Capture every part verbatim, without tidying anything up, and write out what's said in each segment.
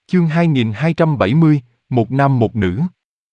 Chương hai nghìn hai trăm bảy mươi, một nam một nữ.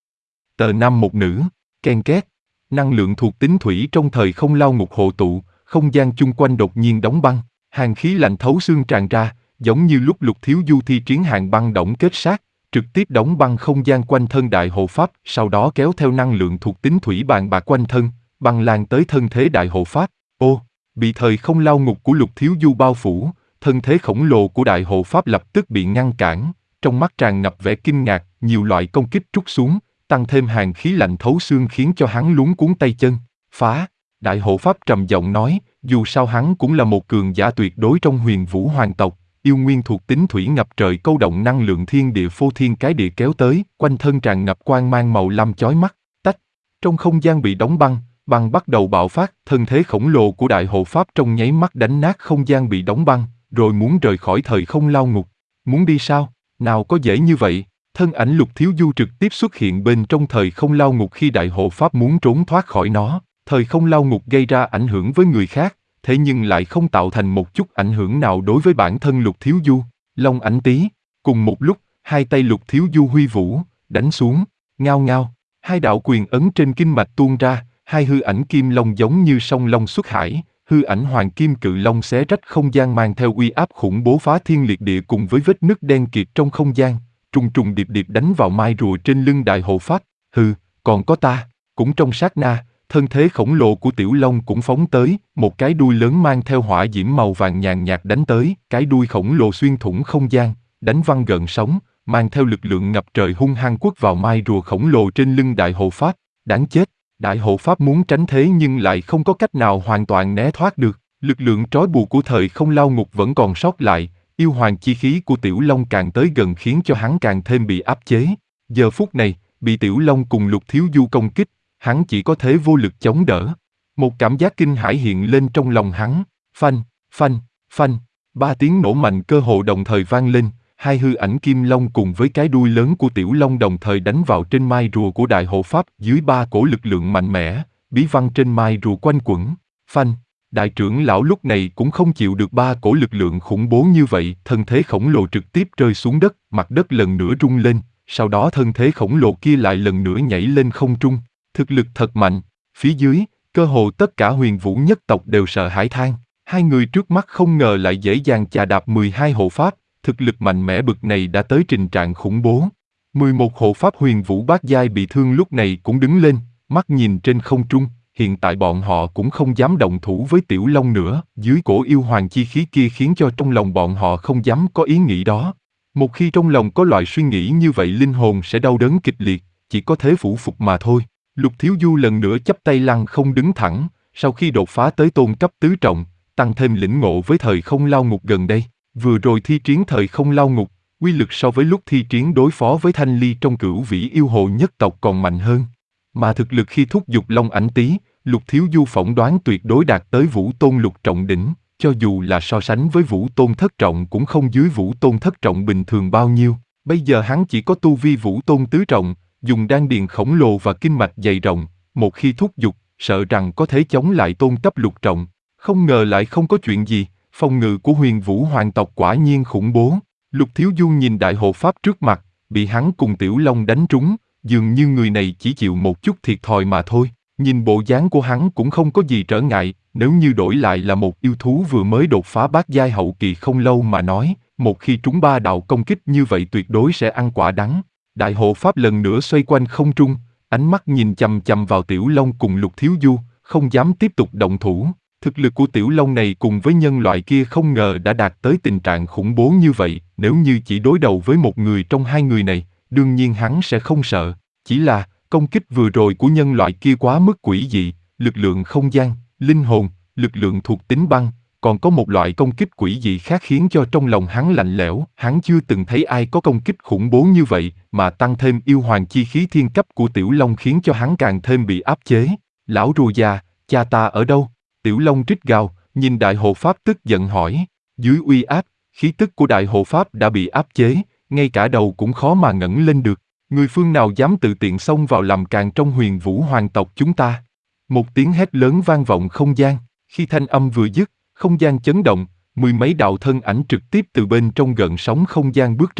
Tờ nam một nữ, ken két. Năng lượng thuộc tính thủy trong thời không lao ngục hộ tụ, không gian chung quanh đột nhiên đóng băng, hàn khí lạnh thấu xương tràn ra, giống như lúc Lục Thiếu Du thi triển hàn băng đổng kết sát, trực tiếp đóng băng không gian quanh thân đại hộ pháp, sau đó kéo theo năng lượng thuộc tính thủy bàn bạc quanh thân, băng lan tới thân thế đại hộ pháp. Ô, bị thời không lao ngục của Lục Thiếu Du bao phủ, thân thế khổng lồ của đại hộ pháp lập tức bị ngăn cản, trong mắt tràn ngập vẻ kinh ngạc, nhiều loại công kích trút xuống, tăng thêm hàn khí lạnh thấu xương khiến cho hắn luống cuống tay chân. Phá! Đại hộ pháp trầm giọng nói, dù sao hắn cũng là một cường giả tuyệt đối trong huyền vũ hoàng tộc, yêu nguyên thuộc tính thủy ngập trời câu động năng lượng thiên địa phô thiên cái địa kéo tới, quanh thân tràn ngập quang mang màu lam chói mắt. Tách! Trong không gian bị đóng băng, băng bắt đầu bạo phát, thân thế khổng lồ của đại hộ pháp trong nháy mắt đánh nát không gian bị đóng băng, rồi muốn rời khỏi thời không lao ngục. Muốn đi sao? Nào có dễ như vậy. Thân ảnh Lục Thiếu Du trực tiếp xuất hiện bên trong thời không lao ngục khi đại hộ pháp muốn trốn thoát khỏi nó. Thời không lao ngục gây ra ảnh hưởng với người khác, thế nhưng lại không tạo thành một chút ảnh hưởng nào đối với bản thân Lục Thiếu Du. Long ảnh tý. Cùng một lúc, hai tay Lục Thiếu Du huy vũ, đánh xuống, ngao ngao. Hai đạo quyền ấn trên kinh mạch tuôn ra, hai hư ảnh kim long giống như song long xuất hải. Hư ảnh hoàng kim cự long xé rách không gian mang theo uy áp khủng bố phá thiên liệt địa cùng với vết nứt đen kịt trong không gian, trùng trùng điệp điệp đánh vào mai rùa trên lưng đại hộ pháp. Hừ, còn có ta. Cũng trong sát na, thân thế khổng lồ của tiểu long cũng phóng tới, một cái đuôi lớn mang theo hỏa diễm màu vàng nhàn nhạt đánh tới, cái đuôi khổng lồ xuyên thủng không gian, đánh văng gợn sóng, mang theo lực lượng ngập trời hung hăng quất vào mai rùa khổng lồ trên lưng đại hộ pháp. Đáng chết! Đại hộ pháp muốn tránh thế nhưng lại không có cách nào hoàn toàn né thoát được. Lực lượng trói buộc của thời không lao ngục vẫn còn sót lại, yêu hoàng chi khí của tiểu long càng tới gần khiến cho hắn càng thêm bị áp chế. Giờ phút này, bị tiểu long cùng Lục Thiếu Du công kích, hắn chỉ có thể vô lực chống đỡ. Một cảm giác kinh hãi hiện lên trong lòng hắn. Phanh, phanh, phanh, ba tiếng nổ mạnh cơ hồ đồng thời vang lên. Hai hư ảnh kim long cùng với cái đuôi lớn của tiểu long đồng thời đánh vào trên mai rùa của đại hộ pháp dưới ba cổ lực lượng mạnh mẽ, bí văn trên mai rùa quanh quẩn. Phanh! Đại trưởng lão lúc này cũng không chịu được ba cổ lực lượng khủng bố như vậy, thân thế khổng lồ trực tiếp rơi xuống đất, mặt đất lần nữa rung lên, sau đó thân thế khổng lồ kia lại lần nữa nhảy lên không trung. Thực lực thật mạnh, phía dưới, cơ hồ tất cả huyền vũ nhất tộc đều sợ hãi than. Hai người trước mắt không ngờ lại dễ dàng chà đạp mười hai hộ pháp. Thực lực mạnh mẽ bực này đã tới trình trạng khủng bố. mười một hộ pháp huyền vũ bát giai bị thương lúc này cũng đứng lên, mắt nhìn trên không trung, hiện tại bọn họ cũng không dám động thủ với tiểu long nữa, dưới cổ yêu hoàng chi khí kia khiến cho trong lòng bọn họ không dám có ý nghĩ đó. Một khi trong lòng có loại suy nghĩ như vậy linh hồn sẽ đau đớn kịch liệt, chỉ có thế phủ phục mà thôi. Lục Thiếu Du lần nữa chắp tay lăng không đứng thẳng, sau khi đột phá tới tôn cấp tứ trọng, tăng thêm lĩnh ngộ với thời không lao ngục gần đây. Vừa rồi thi triển thời không lao ngục, quy lực so với lúc thi triển đối phó với Thanh Ly trong cửu vĩ yêu hồ nhất tộc còn mạnh hơn. Mà thực lực khi thúc giục long ảnh tý, Lục Thiếu Du phỏng đoán tuyệt đối đạt tới vũ tôn lục trọng đỉnh, cho dù là so sánh với vũ tôn thất trọng cũng không dưới vũ tôn thất trọng bình thường bao nhiêu. Bây giờ hắn chỉ có tu vi vũ tôn tứ trọng, dùng đan điền khổng lồ và kinh mạch dày rộng, một khi thúc giục, sợ rằng có thể chống lại tôn cấp lục trọng. Không ngờ lại không có chuyện gì. Phòng ngự của huyền vũ hoàng tộc quả nhiên khủng bố. Lục Thiếu Du nhìn đại hộ pháp trước mặt, bị hắn cùng tiểu long đánh trúng, dường như người này chỉ chịu một chút thiệt thòi mà thôi. Nhìn bộ dáng của hắn cũng không có gì trở ngại, nếu như đổi lại là một yêu thú vừa mới đột phá bát giai hậu kỳ không lâu mà nói, một khi trúng ba đạo công kích như vậy tuyệt đối sẽ ăn quả đắng. Đại hộ pháp lần nữa xoay quanh không trung, ánh mắt nhìn chằm chằm vào tiểu long cùng Lục Thiếu Du, không dám tiếp tục động thủ. Thực lực của tiểu long này cùng với nhân loại kia không ngờ đã đạt tới tình trạng khủng bố như vậy, nếu như chỉ đối đầu với một người trong hai người này, đương nhiên hắn sẽ không sợ. Chỉ là, công kích vừa rồi của nhân loại kia quá mức quỷ dị, lực lượng không gian, linh hồn, lực lượng thuộc tính băng, còn có một loại công kích quỷ dị khác khiến cho trong lòng hắn lạnh lẽo. Hắn chưa từng thấy ai có công kích khủng bố như vậy, mà tăng thêm yêu hoàng chi khí thiên cấp của tiểu long khiến cho hắn càng thêm bị áp chế. Lão rùa già, cha ta ở đâu? Tiểu long rít gào, nhìn đại hộ pháp tức giận hỏi. Dưới uy áp, khí tức của đại hộ pháp đã bị áp chế, ngay cả đầu cũng khó mà ngẩng lên được. Người phương nào dám tự tiện xông vào làm càn trong huyền vũ hoàng tộc chúng ta? Một tiếng hét lớn vang vọng không gian. Khi thanh âm vừa dứt, không gian chấn động, mười mấy đạo thân ảnh trực tiếp từ bên trong gợn sóng không gian bước ra.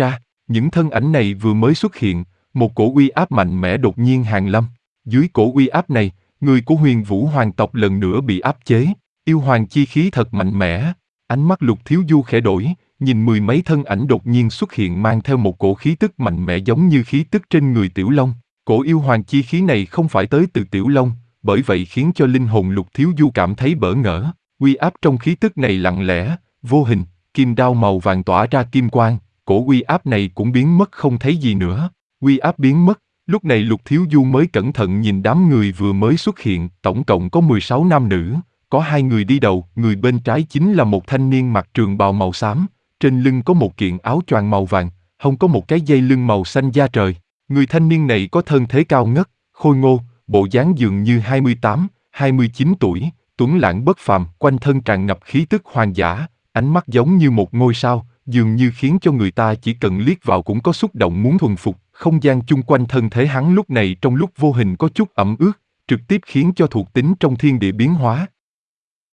Những thân ảnh này vừa mới xuất hiện, một cổ uy áp mạnh mẽ đột nhiên hàng lâm. Dưới cổ uy áp này, người của Huyền Vũ Hoàng tộc lần nữa bị áp chế. Yêu hoàng chi khí thật mạnh mẽ. Ánh mắt Lục Thiếu Du khẽ đổi, nhìn mười mấy thân ảnh đột nhiên xuất hiện mang theo một cổ khí tức mạnh mẽ giống như khí tức trên người Tiểu Long. Cổ yêu hoàng chi khí này không phải tới từ Tiểu Long, bởi vậy khiến cho linh hồn Lục Thiếu Du cảm thấy bỡ ngỡ. Uy áp trong khí tức này lặng lẽ, vô hình, kim đao màu vàng tỏa ra kim quang, cổ uy áp này cũng biến mất không thấy gì nữa. Uy áp biến mất, lúc này Lục Thiếu Du mới cẩn thận nhìn đám người vừa mới xuất hiện, tổng cộng có mười sáu nam nữ, có hai người đi đầu, người bên trái chính là một thanh niên mặc trường bào màu xám, trên lưng có một kiện áo choàng màu vàng, hông có một cái dây lưng màu xanh da trời. Người thanh niên này có thân thế cao ngất, khôi ngô, bộ dáng dường như hai mươi tám, hai mươi chín tuổi, tuấn lãng bất phàm, quanh thân tràn ngập khí tức hoang dã, ánh mắt giống như một ngôi sao, dường như khiến cho người ta chỉ cần liếc vào cũng có xúc động muốn thuần phục. Không gian chung quanh thân thể hắn lúc này trong lúc vô hình có chút ẩm ướt, trực tiếp khiến cho thuộc tính trong thiên địa biến hóa.